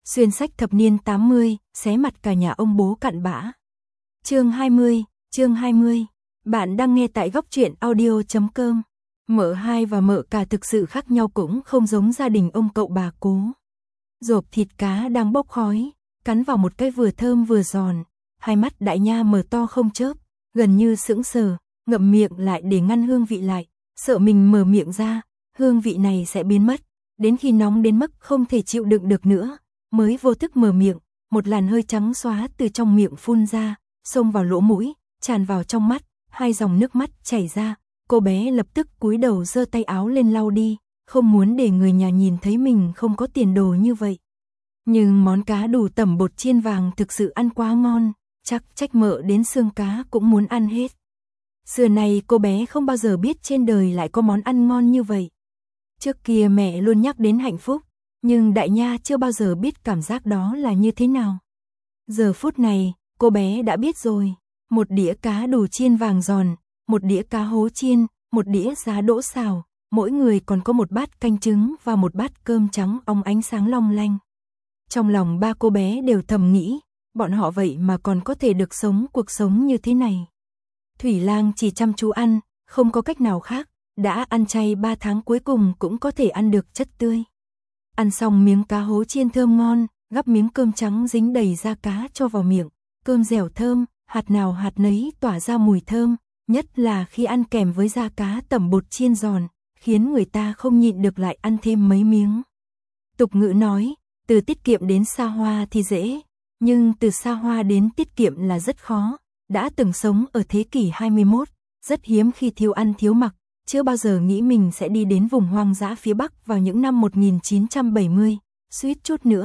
Xuyên sách thập niên 80, xé mặt cả nhà ông bố cặn bã. Chương 20. Bạn đang nghe tại góc truyện audio.com. Mợ hai và mợ cả thực sự khác nhau, cũng không giống gia đình ông cậu bà Cố. Rộp thịt cá đang bốc khói, cắn vào một cái vừa thơm vừa giòn. Hai mắt đại nha mở to không chớp, gần như sững sờ, ngậm miệng lại để ngăn hương vị lại, sợ mình mở miệng ra, hương vị này sẽ biến mất. Đến khi nóng đến mức không thể chịu đựng được nữa, mới vô thức mở miệng, một làn hơi trắng xóa từ trong miệng phun ra, xông vào lỗ mũi, tràn vào trong mắt, hai dòng nước mắt chảy ra. Cô bé lập tức cúi đầu giơ tay áo lên lau đi, không muốn để người nhà nhìn thấy mình không có tiền đồ như vậy. Nhưng món cá đủ tẩm bột chiên vàng thực sự ăn quá ngon, chắc trách mợ đến xương cá cũng muốn ăn hết. Xưa này cô bé không bao giờ biết trên đời lại có món ăn ngon như vậy. Trước kia mẹ luôn nhắc đến hạnh phúc, nhưng đại nha chưa bao giờ biết cảm giác đó là như thế nào. Giờ phút này, cô bé đã biết rồi. Một đĩa cá đủ chiên vàng giòn, một đĩa cá hố chiên, một đĩa giá đỗ xào, mỗi người còn có một bát canh trứng và một bát cơm trắng óng ánh sáng long lanh. Trong lòng ba cô bé đều thầm nghĩ, bọn họ vậy mà còn có thể được sống cuộc sống như thế này. Thủy Lang chỉ chăm chú ăn, không có cách nào khác, đã ăn chay 3 tháng cuối cùng cũng có thể ăn được chất tươi. Ăn xong miếng cá hố chiên thơm ngon, gắp miếng cơm trắng dính đầy da cá cho vào miệng, cơm dẻo thơm, hạt nào hạt nấy tỏa ra mùi thơm, nhất là khi ăn kèm với da cá tẩm bột chiên giòn, khiến người ta không nhịn được lại ăn thêm mấy miếng. Tục ngữ nói, từ tiết kiệm đến xa hoa thì dễ, nhưng từ xa hoa đến tiết kiệm là rất khó. Đã từng sống ở thế kỷ 21, rất hiếm khi thiếu ăn thiếu mặc, chưa bao giờ nghĩ mình sẽ đi đến vùng hoang dã phía Bắc vào những năm 1970, suýt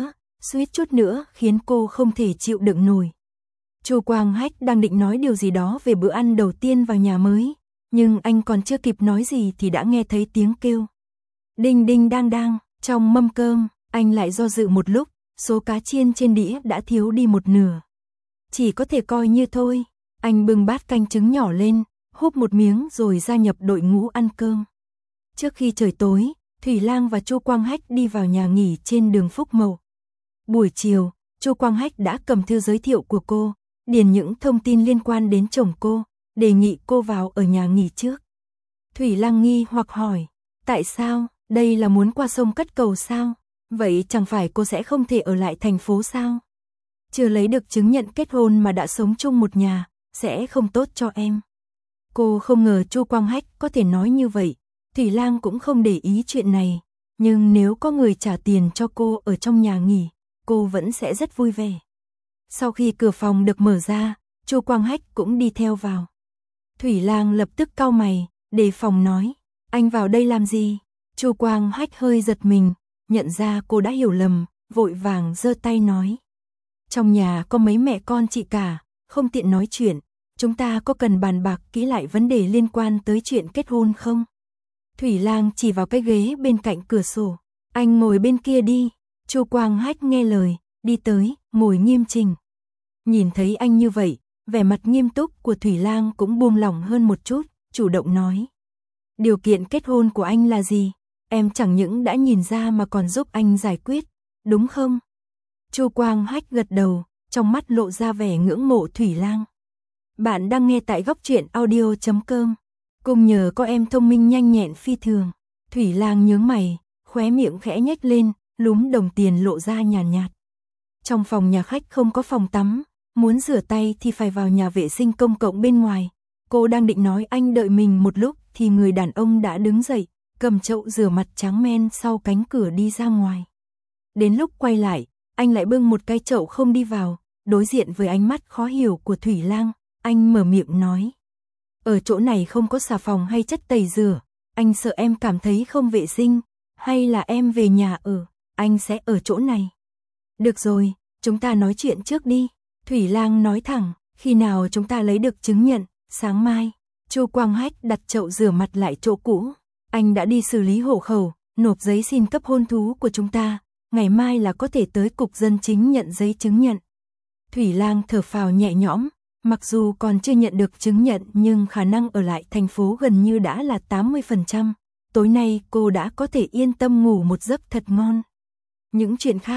chút nữa khiến cô không thể chịu đựng nổi. Chu Quang Hách đang định nói điều gì đó về bữa ăn đầu tiên vào nhà mới, nhưng anh còn chưa kịp nói gì thì đã nghe thấy tiếng kêu. Đinh đinh đang đang, trong mâm cơm, anh lại do dự một lúc, số cá chiên trên đĩa đã thiếu đi một nửa. Chỉ có thể coi như thôi, anh bưng bát canh trứng nhỏ lên, húp một miếng rồi gia nhập đội ngũ ăn cơm. Trước khi trời tối, Thủy Lang và Chu Quang Hách đi vào nhà nghỉ trên đường Phúc Mậu. Buổi chiều, Chu Quang Hách đã cầm thư giới thiệu của cô, điền những thông tin liên quan đến chồng cô, đề nghị cô vào ở nhà nghỉ trước. Thủy Lang nghi hoặc hỏi, tại sao, đây là muốn qua sông cất cầu sao? Vậy chẳng phải cô sẽ không thể ở lại thành phố sao? Chưa lấy được chứng nhận kết hôn mà đã sống chung một nhà, sẽ không tốt cho em. Cô không ngờ Chu Quang Hách có thể nói như vậy. Thủy Lang cũng không để ý chuyện này, nhưng nếu có người trả tiền cho cô ở trong nhà nghỉ, cô vẫn sẽ rất vui vẻ. Sau khi cửa phòng được mở ra, Chu Quang Hách cũng đi theo vào. Thủy Lang lập tức cau mày, đề phòng nói, anh vào đây làm gì? Chu Quang Hách hơi giật mình, nhận ra cô đã hiểu lầm, vội vàng giơ tay nói. Trong nhà có mấy mẹ con chị cả, không tiện nói chuyện, chúng ta có cần bàn bạc kỹ lại vấn đề liên quan tới chuyện kết hôn không? Thủy Lang chỉ vào cái ghế bên cạnh cửa sổ, anh ngồi bên kia đi. Chu Quang Hách nghe lời, đi tới, ngồi nghiêm chỉnh. Nhìn thấy anh như vậy, vẻ mặt nghiêm túc của Thủy Lang cũng buông lỏng hơn một chút, chủ động nói. Điều kiện kết hôn của anh là gì? Em chẳng những đã nhìn ra mà còn giúp anh giải quyết, đúng không? Chu Quang Hách gật đầu, trong mắt lộ ra vẻ ngưỡng mộ Thủy Lang. Bạn đang nghe tại góc truyện audio.com. Cùng nhờ có em thông minh nhanh nhẹn phi thường. Thủy Lang nhướng mày, khóe miệng khẽ nhếch lên, lúm đồng tiền lộ ra nhàn nhạt. Trong phòng nhà khách không có phòng tắm, muốn rửa tay thì phải vào nhà vệ sinh công cộng bên ngoài. Cô đang định nói anh đợi mình một lúc thì người đàn ông đã đứng dậy, cầm chậu rửa mặt trắng men sau cánh cửa đi ra ngoài. Đến lúc quay lại, anh lại bưng một cái chậu không đi vào, đối diện với ánh mắt khó hiểu của Thủy Lang, anh mở miệng nói. Ở chỗ này không có xà phòng hay chất tẩy rửa, anh sợ em cảm thấy không vệ sinh, hay là em về nhà ở, anh sẽ ở chỗ này. Được rồi, chúng ta nói chuyện trước đi. Thủy Lang nói thẳng, khi nào chúng ta lấy được chứng nhận, sáng mai. Chu Quang Hách đặt chậu rửa mặt lại chỗ cũ. Anh đã đi xử lý hộ khẩu, nộp giấy xin cấp hôn thú của chúng ta, ngày mai là có thể tới cục dân chính nhận giấy chứng nhận. Thủy Lang thở phào nhẹ nhõm, mặc dù còn chưa nhận được chứng nhận nhưng khả năng ở lại thành phố gần như đã là 80%. Tối nay cô đã có thể yên tâm ngủ một giấc thật ngon. Những chuyện khác,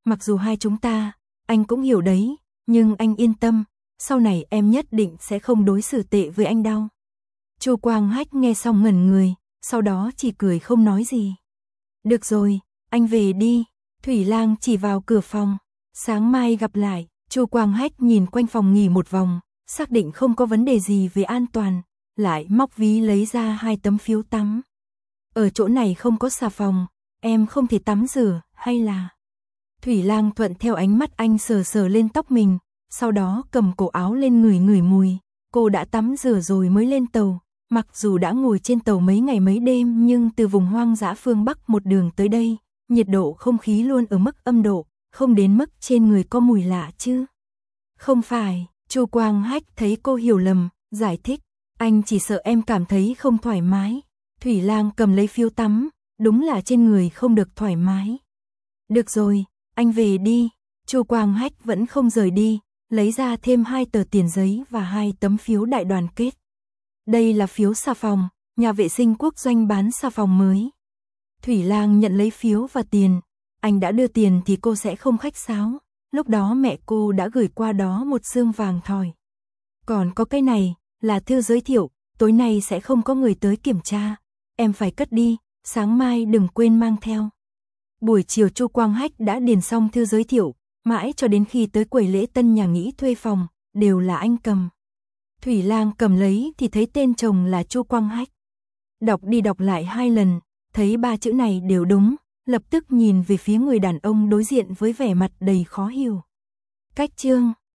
mặc dù hai chúng ta, anh cũng hiểu đấy, nhưng anh yên tâm, sau này em nhất định sẽ không đối xử tệ với anh đâu. Chu Quang Hách nghe xong ngẩn người, sau đó chỉ cười không nói gì. Được rồi, anh về đi, Thủy Lang chỉ vào cửa phòng, sáng mai gặp lại. Chu Quang Hách nhìn quanh phòng nghỉ một vòng, xác định không có vấn đề gì về an toàn, lại móc ví lấy ra 2 tấm phiếu tắm. Ở chỗ này không có xà phòng, em không thể tắm rửa, hay là... Thủy Lang thuận theo ánh mắt anh sờ sờ lên tóc mình, sau đó cầm cổ áo lên ngửi ngửi mùi. Cô đã tắm rửa rồi mới lên tàu, mặc dù đã ngồi trên tàu mấy ngày mấy đêm nhưng từ vùng hoang dã phương Bắc một đường tới đây, nhiệt độ không khí luôn ở mức âm độ, không đến mức trên người có mùi lạ chứ. Không phải, Chu Quang Hách thấy cô hiểu lầm, giải thích, anh chỉ sợ em cảm thấy không thoải mái. Thủy Lang cầm lấy phiếu tắm, đúng là trên người không được thoải mái. Được rồi, anh về đi. Chu Quang Hách vẫn không rời đi, lấy ra thêm 2 tờ tiền giấy và 2 tấm phiếu đại đoàn kết. Đây là phiếu xà phòng, nhà vệ sinh quốc doanh bán xà phòng mới. Thủy Lang nhận lấy phiếu và tiền, anh đã đưa tiền thì cô sẽ không khách sáo, lúc đó mẹ cô đã gửi qua đó một xương vàng thỏi. Còn có cái này, là thư giới thiệu, tối nay sẽ không có người tới kiểm tra, em phải cất đi, sáng mai đừng quên mang theo. Buổi chiều Chu Quang Hách đã điền xong thư giới thiệu, mãi cho đến khi tới quầy lễ tân nhà nghỉ thuê phòng, đều là anh cầm. Thủy Lang cầm lấy thì thấy tên chồng là Chu Quang Hách. Đọc đi đọc lại 2 lần, thấy 3 chữ này đều đúng, lập tức nhìn về phía người đàn ông đối diện với vẻ mặt đầy khó hiểu. Cách chương